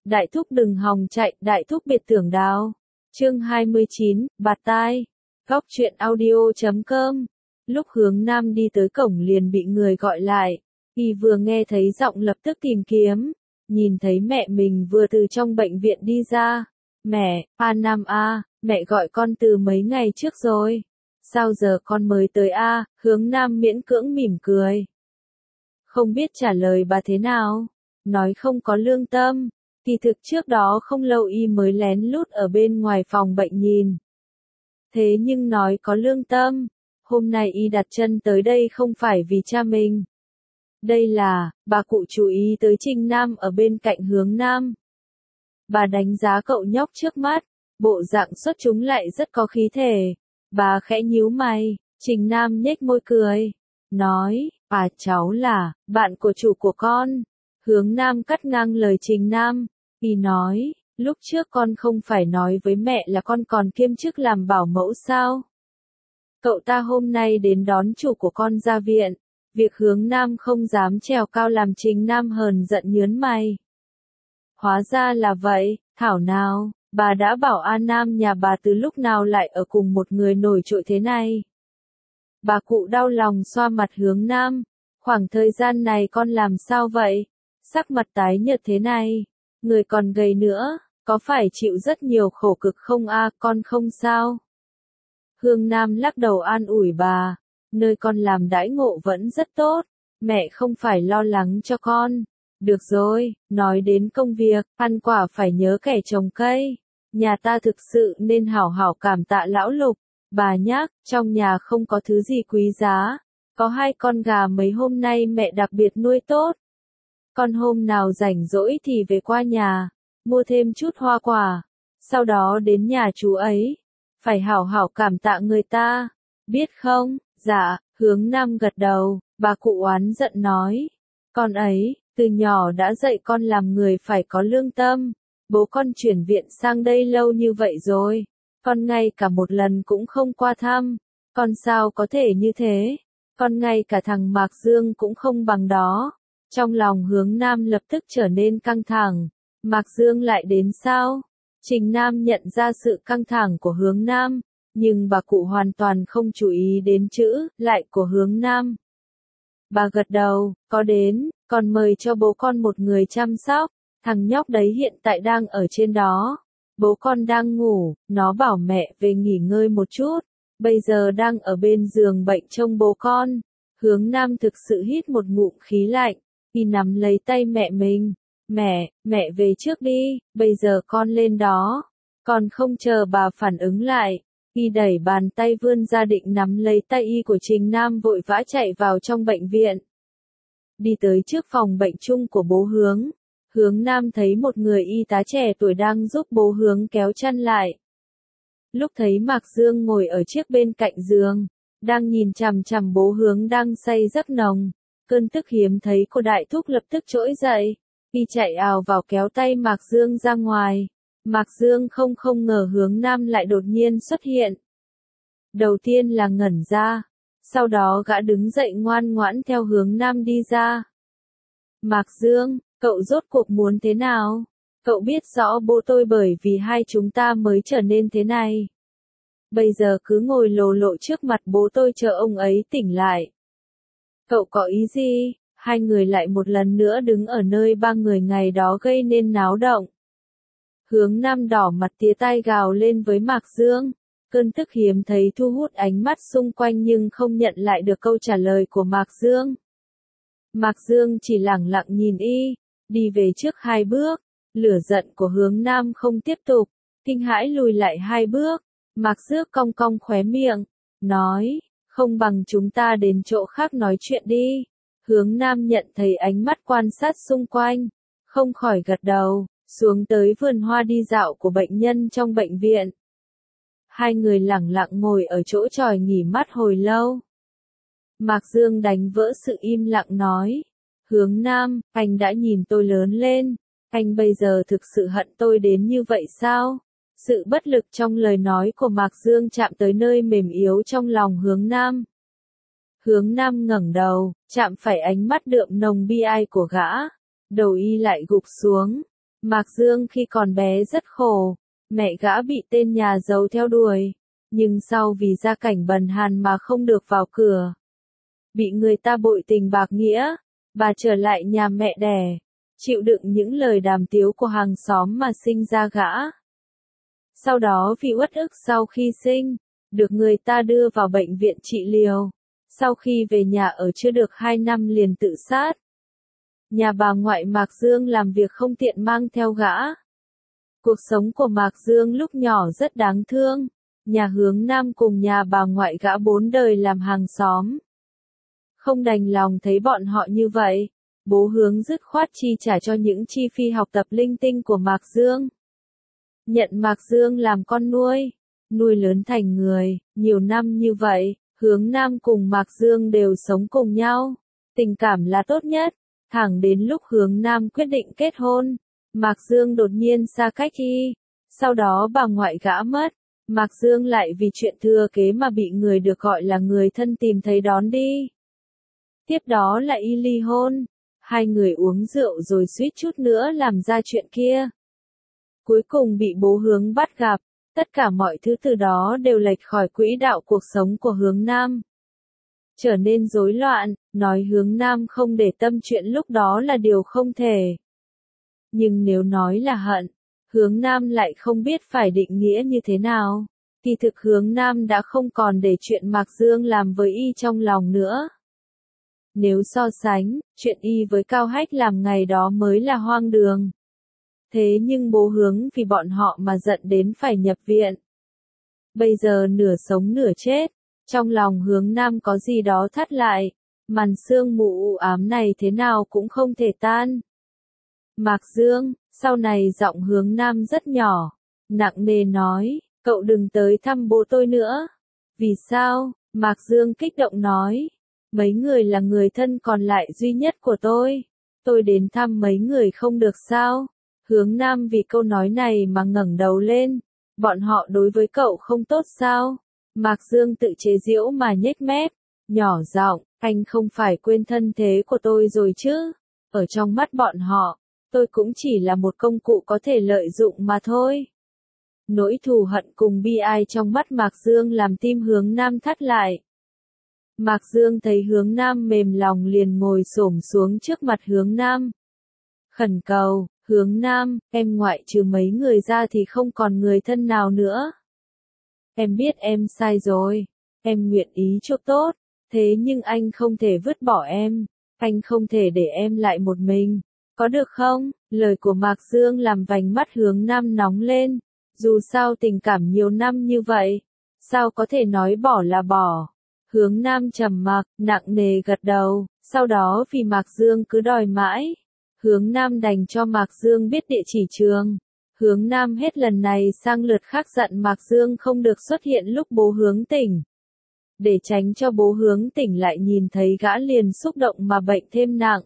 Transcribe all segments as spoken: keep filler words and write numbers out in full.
Đại thúc đừng hòng chạy, đại thúc biệt tưởng đào. Chương hai mươi chín, bạt tai. Góc truyện audio chấm com. Lúc Hướng Nam đi tới cổng liền bị người gọi lại. Y vừa nghe thấy giọng lập tức tìm kiếm. Nhìn thấy mẹ mình vừa từ trong bệnh viện đi ra. Mẹ, A Nam a, mẹ gọi con từ mấy ngày trước rồi. Sao giờ con mới tới a? Hướng Nam miễn cưỡng mỉm cười. Không biết trả lời bà thế nào. Nói không có lương tâm. Kỳ thực trước đó không lâu y mới lén lút ở bên ngoài phòng bệnh nhìn. Thế nhưng nói có lương tâm. Hôm nay y đặt chân tới đây không phải vì cha mình. Đây là, bà cụ chú ý tới Trình Nam ở bên cạnh Hướng Nam. Bà đánh giá cậu nhóc trước mắt, bộ dạng xuất chúng lại rất có khí thể. Bà khẽ nhíu mày, Trình Nam nhếch môi cười. Nói, à cháu là, bạn của chủ của con. Hướng Nam cắt ngang lời Trình Nam. Y nói, lúc trước con không phải nói với mẹ là con còn kiêm chức làm bảo mẫu sao? Cậu ta hôm nay đến đón chủ của con ra viện. Việc Hướng Nam không dám trèo cao làm Trình Nam hờn giận nhớn mày. Hóa ra là vậy, thảo nào, bà đã bảo A Nam nhà bà từ lúc nào lại ở cùng một người nổi trội thế này. Bà cụ đau lòng xoa mặt Hướng Nam, khoảng thời gian này con làm sao vậy? Sắc mặt tái nhợt thế này, người còn gầy nữa, có phải chịu rất nhiều khổ cực không a? Con không sao. Hướng Nam lắc đầu an ủi bà, nơi con làm đãi ngộ vẫn rất tốt, mẹ không phải lo lắng cho con. Được rồi, nói đến công việc, ăn quả phải nhớ kẻ trồng cây. Nhà ta thực sự nên hảo hảo cảm tạ lão Lục. Bà nhắc, trong nhà không có thứ gì quý giá. Có hai con gà mấy hôm nay mẹ đặc biệt nuôi tốt. Con hôm nào rảnh rỗi thì về qua nhà, mua thêm chút hoa quả. Sau đó đến nhà chú ấy. Phải hảo hảo cảm tạ người ta. Biết không? Dạ, Hướng Nam gật đầu, bà cụ oán giận nói. Con ấy, từ nhỏ đã dạy con làm người phải có lương tâm. Bố con chuyển viện sang đây lâu như vậy rồi. Con ngay cả một lần cũng không qua thăm. Con sao có thể như thế? Con ngay cả thằng Mạc Dương cũng không bằng đó. Trong lòng Hướng Nam lập tức trở nên căng thẳng. Mạc Dương lại đến sao? Trình Nam nhận ra sự căng thẳng của Hướng Nam. Nhưng bà cụ hoàn toàn không chú ý đến chữ lại của Hướng Nam. Bà gật đầu, có đến, còn mời cho bố con một người chăm sóc. Thằng nhóc đấy hiện tại đang ở trên đó. Bố con đang ngủ, nó bảo mẹ về nghỉ ngơi một chút. Bây giờ đang ở bên giường bệnh trông bố con. Hướng Nam thực sự hít một ngụm khí lạnh. Y nắm lấy tay mẹ mình. Mẹ, mẹ về trước đi, bây giờ con lên đó. Còn không chờ bà phản ứng lại. Y đẩy bàn tay vươn ra định nắm lấy tay y của Trình Nam vội vã chạy vào trong bệnh viện. Đi tới trước phòng bệnh chung của bố Hướng. Hướng Nam thấy một người y tá trẻ tuổi đang giúp bố Hướng kéo chăn lại. Lúc thấy Mạc Dương ngồi ở chiếc bên cạnh giường, đang nhìn chằm chằm bố Hướng đang say giấc nồng, cơn tức hiếm thấy của đại thúc lập tức trỗi dậy, y chạy ào vào kéo tay Mạc Dương ra ngoài. Mạc Dương không không ngờ Hướng Nam lại đột nhiên xuất hiện. Đầu tiên là ngẩn ra, sau đó gã đứng dậy ngoan ngoãn theo Hướng Nam đi ra. Mạc Dương, cậu rốt cuộc muốn thế nào? Cậu biết rõ bố tôi bởi vì hai chúng ta mới trở nên thế này. Bây giờ cứ ngồi lồ lộ trước mặt bố tôi chờ ông ấy tỉnh lại. Cậu có ý gì? Hai người lại một lần nữa đứng ở nơi ba người ngày đó gây nên náo động. Hướng Nam đỏ mặt tía tai gào lên với Mạc Dương. Cơn tức hiếm thấy thu hút ánh mắt xung quanh nhưng không nhận lại được câu trả lời của Mạc Dương. Mạc Dương chỉ lẳng lặng nhìn y, đi về trước hai bước. Lửa giận của Hướng Nam không tiếp tục, kinh hãi lùi lại hai bước. Mạc Dương cong cong khóe miệng, nói, không bằng chúng ta đến chỗ khác nói chuyện đi. Hướng Nam nhận thấy ánh mắt quan sát xung quanh, không khỏi gật đầu, xuống tới vườn hoa đi dạo của bệnh nhân trong bệnh viện. Hai người lẳng lặng ngồi ở chỗ tròi nghỉ mát hồi lâu. Mạc Dương đánh vỡ sự im lặng nói, Hướng Nam, anh đã nhìn tôi lớn lên, anh bây giờ thực sự hận tôi đến như vậy sao? Sự bất lực trong lời nói của Mạc Dương chạm tới nơi mềm yếu trong lòng Hướng Nam. Hướng Nam ngẩng đầu, chạm phải ánh mắt đượm nồng bi ai của gã, đầu y lại gục xuống. Mạc Dương khi còn bé rất khổ, mẹ gã bị tên nhà giàu theo đuổi, nhưng sau vì gia cảnh bần hàn mà không được vào cửa. Bị người ta bội tình bạc nghĩa, bà trở lại nhà mẹ đẻ, chịu đựng những lời đàm tiếu của hàng xóm mà sinh ra gã. Sau đó vì uất ức sau khi sinh, được người ta đưa vào bệnh viện trị liều. Sau khi về nhà ở chưa được hai năm liền tự sát. Nhà bà ngoại Mạc Dương làm việc không tiện mang theo gã. Cuộc sống của Mạc Dương lúc nhỏ rất đáng thương. Nhà hướng Nam cùng nhà bà ngoại gã bốn đời làm hàng xóm. Không đành lòng thấy bọn họ như vậy, bố hướng dứt khoát chi trả cho những chi phí học tập linh tinh của Mạc Dương. Nhận Mạc Dương làm con nuôi, nuôi lớn thành người, nhiều năm như vậy, hướng Nam cùng Mạc Dương đều sống cùng nhau. Tình cảm là tốt nhất, thẳng đến lúc hướng Nam quyết định kết hôn, Mạc Dương đột nhiên xa cách y. Sau đó bà ngoại gã mất, Mạc Dương lại vì chuyện thừa kế mà bị người được gọi là người thân tìm thấy đón đi. Tiếp đó là y ly hôn, hai người uống rượu rồi suýt chút nữa làm ra chuyện kia. Cuối cùng bị bố hướng bắt gặp, tất cả mọi thứ từ đó đều lệch khỏi quỹ đạo cuộc sống của hướng Nam. Trở nên rối loạn, nói hướng Nam không để tâm chuyện lúc đó là điều không thể. Nhưng nếu nói là hận, hướng Nam lại không biết phải định nghĩa như thế nào. Kỳ thực hướng Nam đã không còn để chuyện Mạc Dương làm với y trong lòng nữa. Nếu so sánh, chuyện y với Cao Hách làm ngày đó mới là hoang đường. Thế nhưng bố hướng vì bọn họ mà giận đến phải nhập viện. Bây giờ nửa sống nửa chết, trong lòng hướng Nam có gì đó thắt lại, màn sương mù u ám này thế nào cũng không thể tan. Mạc Dương, sau này giọng hướng Nam rất nhỏ, nặng nề nói, cậu đừng tới thăm bố tôi nữa. Vì sao? Mạc Dương kích động nói, mấy người là người thân còn lại duy nhất của tôi, tôi đến thăm mấy người không được sao? Hướng Nam vì câu nói này mà ngẩng đầu lên, bọn họ đối với cậu không tốt sao? Mạc Dương tự chế giễu mà nhếch mép, nhỏ giọng, anh không phải quên thân thế của tôi rồi chứ? Ở trong mắt bọn họ, tôi cũng chỉ là một công cụ có thể lợi dụng mà thôi. Nỗi thù hận cùng bi ai trong mắt Mạc Dương làm tim hướng Nam thắt lại. Mạc Dương thấy hướng Nam mềm lòng liền ngồi xổm xuống trước mặt hướng Nam. Khẩn cầu, hướng Nam, em ngoại trừ mấy người ra thì không còn người thân nào nữa. Em biết em sai rồi, em nguyện ý chuộc tốt, thế nhưng anh không thể vứt bỏ em, anh không thể để em lại một mình, có được không? Lời của Mạc Dương làm vành mắt hướng Nam nóng lên, dù sao tình cảm nhiều năm như vậy, sao có thể nói bỏ là bỏ. Hướng Nam trầm mặc, nặng nề gật đầu, sau đó vì Mạc Dương cứ đòi mãi, hướng Nam đành cho Mạc Dương biết địa chỉ trường. Hướng Nam hết lần này sang lượt khác dặn Mạc Dương không được xuất hiện lúc bố hướng tỉnh. Để tránh cho bố hướng tỉnh lại nhìn thấy gã liền xúc động mà bệnh thêm nặng.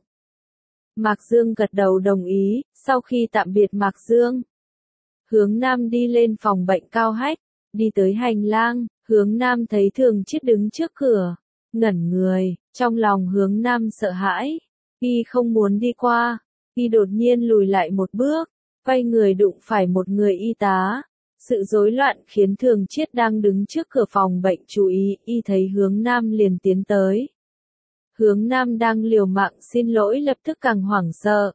Mạc Dương gật đầu đồng ý, sau khi tạm biệt Mạc Dương. Hướng Nam đi lên phòng bệnh Cao Hách, đi tới hành lang, hướng Nam thấy Thường Chiết đứng trước cửa, ngẩn người, trong lòng hướng Nam sợ hãi, y không muốn đi qua, y đột nhiên lùi lại một bước, quay người đụng phải một người y tá. Sự rối loạn khiến Thường Chiết đang đứng trước cửa phòng bệnh chú ý, y thấy hướng Nam liền tiến tới. Hướng Nam đang liều mạng xin lỗi lập tức càng hoảng sợ.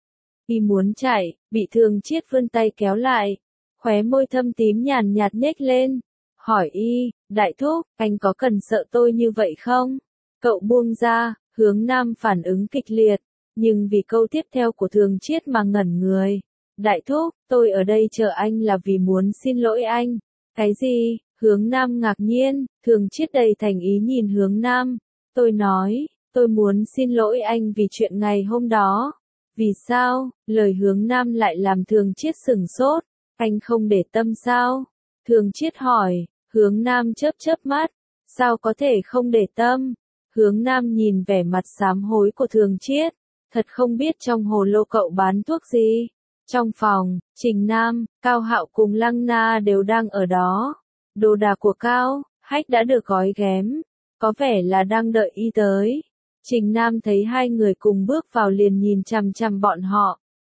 Y muốn chạy, bị Thường Chiết vươn tay kéo lại, khóe môi thâm tím nhàn nhạt nhếch lên, hỏi y, đại thúc, anh có cần sợ tôi như vậy không? Cậu buông ra, hướng Nam phản ứng kịch liệt, nhưng vì câu tiếp theo của Thường Chiết mà ngẩn người. Đại thúc, tôi ở đây chờ anh là vì muốn xin lỗi anh. Cái gì? Hướng Nam ngạc nhiên, Thường Chiết đầy thành ý nhìn hướng Nam. Tôi nói, tôi muốn xin lỗi anh vì chuyện ngày hôm đó. Vì sao? Lời hướng Nam lại làm Thường Chiết sửng sốt. Anh không để tâm sao? Thường Chiết hỏi, hướng Nam chớp chớp mắt. Sao có thể không để tâm? Hướng Nam nhìn vẻ mặt sám hối của Thường Chiết. Thật không biết trong hồ lô cậu bán thuốc gì. Trong phòng, Trình Nam, Cao Hạo cùng Lăng Na đều đang ở đó. Đồ đạc của Cao Hách đã được gói ghém, có vẻ là đang đợi y tới. Trình Nam thấy hai người cùng bước vào liền nhìn chằm chằm bọn họ.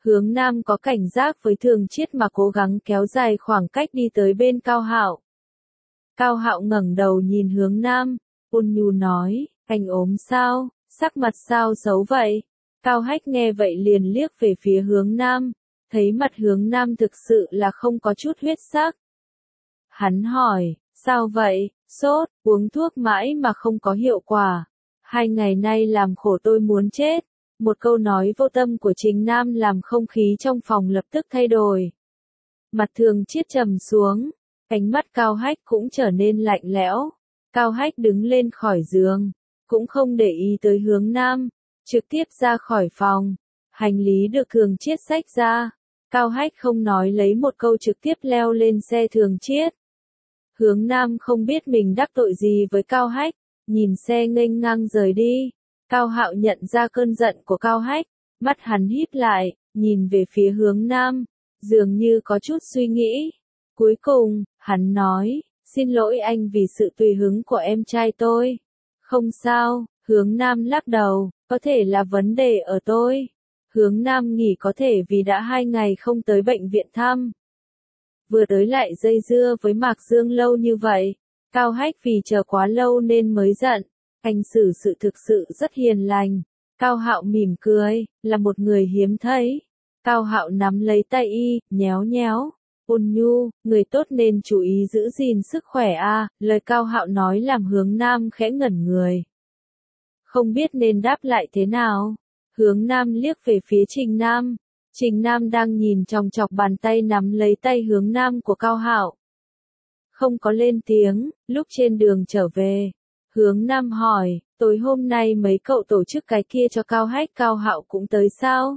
Hướng Nam có cảnh giác với Thường Chiết mà cố gắng kéo dài khoảng cách đi tới bên Cao Hạo. Cao Hạo ngẩng đầu nhìn Hướng Nam, ôn nhu nói, anh ốm sao, sắc mặt sao xấu vậy? Cao Hách nghe vậy liền liếc về phía Hướng Nam, thấy mặt Hướng Nam thực sự là không có chút huyết sắc. Hắn hỏi, sao vậy, sốt, uống thuốc mãi mà không có hiệu quả. Hai ngày nay làm khổ tôi muốn chết. Một câu nói vô tâm của Trình Nam làm không khí trong phòng lập tức thay đổi. Mặt Thường Chiết trầm xuống, ánh mắt Cao Hách cũng trở nên lạnh lẽo. Cao Hách đứng lên khỏi giường, cũng không để ý tới Hướng Nam, trực tiếp ra khỏi phòng. Hành lý được Thường Chiết xách ra, Cao Hách không nói lấy một câu trực tiếp leo lên xe Thường Chiết. Hướng Nam không biết mình đắc tội gì với Cao Hách, nhìn xe nghênh ngang rời đi. Cao Hạo nhận ra cơn giận của Cao Hách, mắt hắn híp lại, nhìn về phía Hướng Nam, dường như có chút suy nghĩ. Cuối cùng, hắn nói, xin lỗi anh vì sự tùy hứng của em trai tôi. Không sao, Hướng Nam lắc đầu, có thể là vấn đề ở tôi. Hướng Nam nghỉ có thể vì đã hai ngày không tới bệnh viện thăm. Vừa tới lại dây dưa với Mạc Dương lâu như vậy, Cao Hách vì chờ quá lâu nên mới giận. Anh xử sự thực sự rất hiền lành. Cao Hạo mỉm cười, là một người hiếm thấy. Cao Hạo nắm lấy tay y, nhéo nhéo. Ôn nhu, người tốt nên chú ý giữ gìn sức khỏe a. Lời Cao Hạo nói làm Hướng Nam khẽ ngẩn người. Không biết nên đáp lại thế nào. Hướng Nam liếc về phía Trình Nam. Trình Nam đang nhìn chòng chọc bàn tay nắm lấy tay Hướng Nam của Cao Hạo. Không có lên tiếng, lúc trên đường trở về. Hướng Nam hỏi, tối hôm nay mấy cậu tổ chức cái kia cho Cao Hách Cao Hạo cũng tới sao?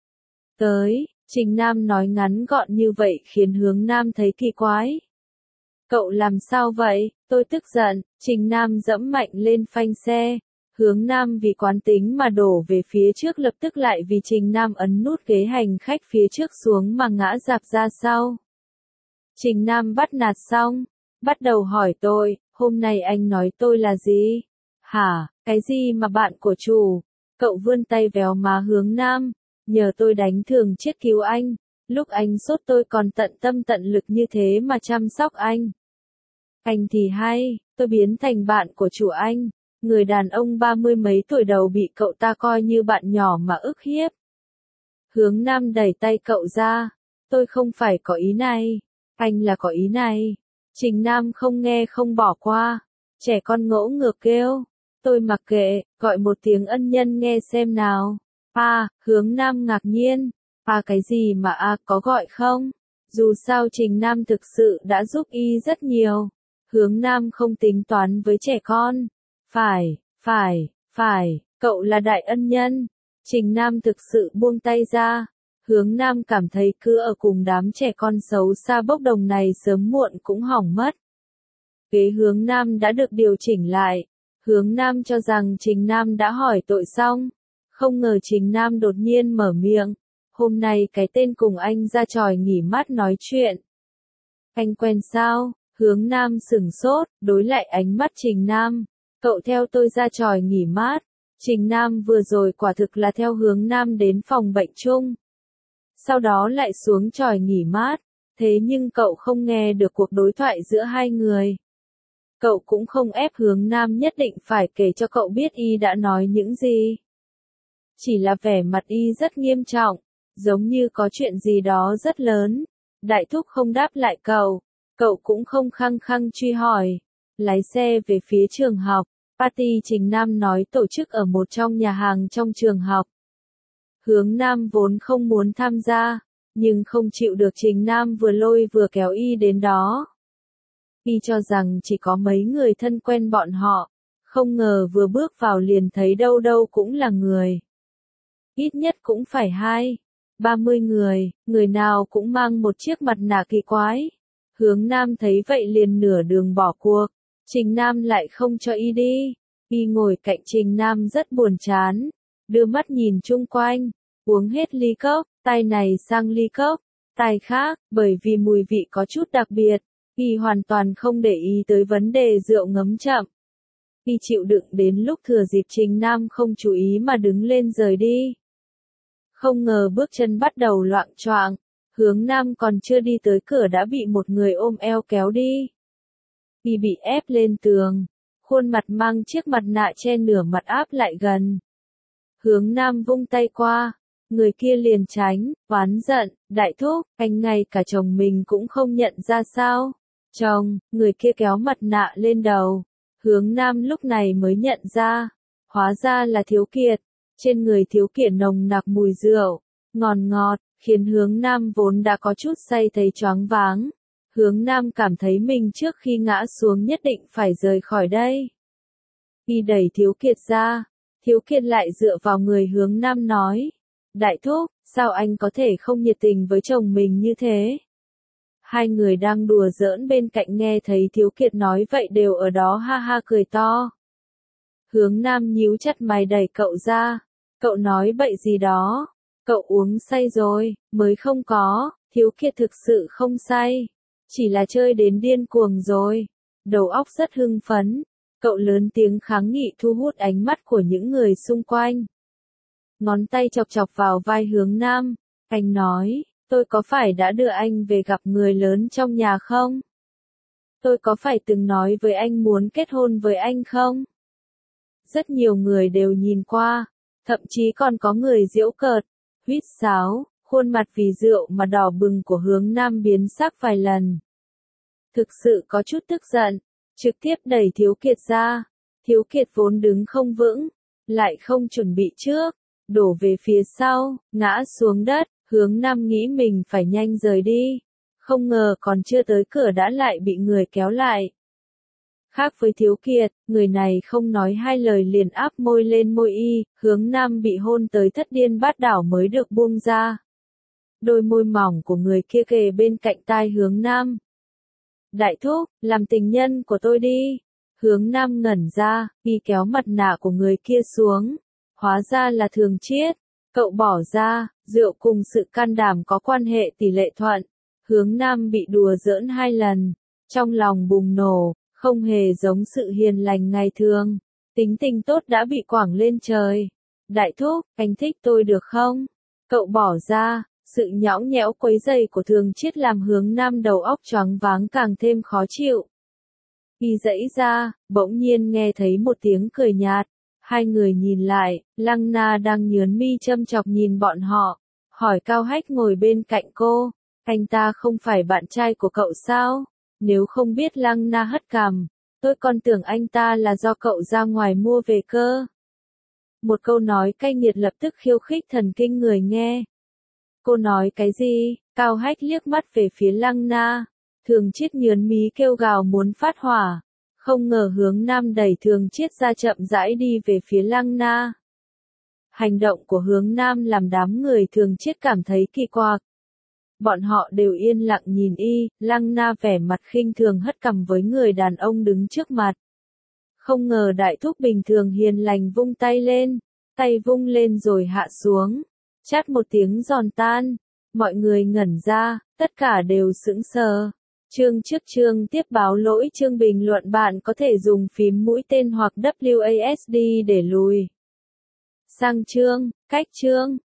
Tới, Trình Nam nói ngắn gọn như vậy khiến Hướng Nam thấy kỳ quái. Cậu làm sao vậy? Tôi tức giận, Trình Nam dẫm mạnh lên phanh xe. Hướng Nam vì quán tính mà đổ về phía trước lập tức lại vì Trình Nam ấn nút ghế hành khách phía trước xuống mà ngã rạp ra sau. Trình Nam bắt nạt xong, bắt đầu hỏi tôi, hôm nay anh nói tôi là gì? Hả, cái gì mà bạn của chủ? Cậu vươn tay véo má Hướng Nam, nhờ tôi đánh Thường Chiết cứu anh. Lúc anh sốt tôi còn tận tâm tận lực như thế mà chăm sóc anh. Anh thì hay, tôi biến thành bạn của chủ anh. Người đàn ông ba mươi mấy tuổi đầu bị cậu ta coi như bạn nhỏ mà ức hiếp. Hướng Nam đẩy tay cậu ra. Tôi không phải có ý này. Anh là có ý này. Trình Nam không nghe không bỏ qua. Trẻ con ngỗ ngược kêu. Tôi mặc kệ, gọi một tiếng ân nhân nghe xem nào. À, Hướng Nam ngạc nhiên. À cái gì mà à có gọi không? Dù sao Trình Nam thực sự đã giúp y rất nhiều. Hướng Nam không tính toán với trẻ con. Phải, phải, phải, cậu là đại ân nhân. Trình Nam thực sự buông tay ra. Hướng Nam cảm thấy cứ ở cùng đám trẻ con xấu xa bốc đồng này sớm muộn cũng hỏng mất. Ghế Hướng Nam đã được điều chỉnh lại. Hướng Nam cho rằng Trình Nam đã hỏi tội xong. Không ngờ Trình Nam đột nhiên mở miệng. Hôm nay cái tên cùng anh ra tròi nghỉ mát nói chuyện. Anh quen sao? Hướng Nam sửng sốt, đối lại ánh mắt Trình Nam. Cậu theo tôi ra tròi nghỉ mát. Trình Nam vừa rồi quả thực là theo Hướng Nam đến phòng bệnh chung. Sau đó lại xuống tròi nghỉ mát. Thế nhưng cậu không nghe được cuộc đối thoại giữa hai người. Cậu cũng không ép Hướng Nam nhất định phải kể cho cậu biết y đã nói những gì. Chỉ là vẻ mặt y rất nghiêm trọng, giống như có chuyện gì đó rất lớn. Đại thúc không đáp lại cậu. Cậu cũng không khăng khăng truy hỏi. Lái xe về phía trường học. Party Trình Nam nói tổ chức ở một trong nhà hàng trong trường học. Hướng Nam vốn không muốn tham gia, nhưng không chịu được Trình Nam vừa lôi vừa kéo y đến đó. Y cho rằng chỉ có mấy người thân quen bọn họ, không ngờ vừa bước vào liền thấy đâu đâu cũng là người. Ít nhất cũng phải hai, ba mươi người, người nào cũng mang một chiếc mặt nạ kỳ quái. Hướng Nam thấy vậy liền nửa đường bỏ cuộc. Trình Nam lại không cho y đi. Y ngồi cạnh Trình Nam rất buồn chán. Đưa mắt nhìn chung quanh. Uống hết ly cốc. Tay này sang ly cốc. Tay khác, bởi vì mùi vị có chút đặc biệt. Y hoàn toàn không để ý tới vấn đề rượu ngấm chậm. Y chịu đựng đến lúc thừa dịp Trình Nam không chú ý mà đứng lên rời đi. Không ngờ bước chân bắt đầu loạng choạng, Hướng Nam còn chưa đi tới cửa đã bị một người ôm eo kéo đi. Y bị ép lên tường, khuôn mặt mang chiếc mặt nạ che nửa mặt áp lại gần. Hướng Nam vung tay qua, người kia liền tránh, oán giận, đại thúc, anh ngay cả chồng mình cũng không nhận ra sao. Chồng, người kia kéo mặt nạ lên đầu. Hướng Nam lúc này mới nhận ra, hóa ra là Thiếu Kiệt. Trên người Thiếu Kiệt nồng nặc mùi rượu, ngọt ngọt, khiến Hướng Nam vốn đã có chút say thấy choáng váng. Hướng Nam cảm thấy mình trước khi ngã xuống nhất định phải rời khỏi đây. Y đẩy Thiếu Kiệt ra, Thiếu Kiệt lại dựa vào người Hướng Nam nói, đại thúc, sao anh có thể không nhiệt tình với chồng mình như thế? Hai người đang đùa giỡn bên cạnh nghe thấy Thiếu Kiệt nói vậy đều ở đó ha ha cười to. Hướng Nam nhíu chặt mày đẩy cậu ra, cậu nói bậy gì đó, cậu uống say rồi, mới không có, Thiếu Kiệt thực sự không say, chỉ là chơi đến điên cuồng rồi, đầu óc rất hưng phấn, cậu lớn tiếng kháng nghị thu hút ánh mắt của những người xung quanh. Ngón tay chọc chọc vào vai Hướng Nam, anh nói, tôi có phải đã đưa anh về gặp người lớn trong nhà không? Tôi có phải từng nói với anh muốn kết hôn với anh không? Rất nhiều người đều nhìn qua, thậm chí còn có người giễu cợt, huýt sáo, khuôn mặt vì rượu mà đỏ bừng của Hướng Nam biến sắc vài lần. Thực sự có chút tức giận, trực tiếp đẩy Thiếu Kiệt ra. Thiếu Kiệt vốn đứng không vững, lại không chuẩn bị trước, đổ về phía sau, ngã xuống đất. Hướng Nam nghĩ mình phải nhanh rời đi, không ngờ còn chưa tới cửa đã lại bị người kéo lại. Khác với Thiếu Kiệt, người này không nói hai lời liền áp môi lên môi y, Hướng Nam bị hôn tới thất điên bát đảo mới được buông ra. Đôi môi mỏng của người kia kề bên cạnh tai Hướng Nam. Đại thúc, làm tình nhân của tôi đi. Hướng Nam ngẩn ra, y kéo mặt nạ của người kia xuống. Hóa ra là Thường Chiết. Cậu bỏ ra, rượu cùng sự can đảm có quan hệ tỷ lệ thuận. Hướng Nam bị đùa giỡn hai lần, trong lòng bùng nổ, không hề giống sự hiền lành ngày thường. Tính tình tốt đã bị quẳng lên trời. Đại thúc, anh thích tôi được không? Cậu bỏ ra, sự nhõng nhẽo quấy rầy của Thường Chiết làm Hướng Nam đầu óc choáng váng càng thêm khó chịu. Y dãy ra, bỗng nhiên nghe thấy một tiếng cười nhạt. Hai người nhìn lại, Lăng Na đang nhớn mi châm chọc nhìn bọn họ, hỏi Cao Hách ngồi bên cạnh cô, anh ta không phải bạn trai của cậu sao? Nếu không biết Lăng Na hất cằm, tôi còn tưởng anh ta là do cậu ra ngoài mua về cơ. Một câu nói cay nghiệt lập tức khiêu khích thần kinh người nghe. Cô nói cái gì? Cao Hách liếc mắt về phía Lăng Na, Thường Chiết nhớn mí kêu gào muốn phát hỏa. Không ngờ Hướng Nam đẩy Thường Chiết ra chậm rãi đi về phía Lăng Na. Hành động của Hướng Nam làm đám người Thường Chiết cảm thấy kỳ quặc. Bọn họ đều yên lặng nhìn y, Lăng Na vẻ mặt khinh thường hất cằm với người đàn ông đứng trước mặt. Không ngờ đại thúc bình thường hiền lành vung tay lên, tay vung lên rồi hạ xuống, chát một tiếng giòn tan, mọi người ngẩn ra, tất cả đều sững sờ. Chương trước chương tiếp báo lỗi chương bình luận bạn có thể dùng phím mũi tên hoặc W A S D để lùi sang chương, cách chương.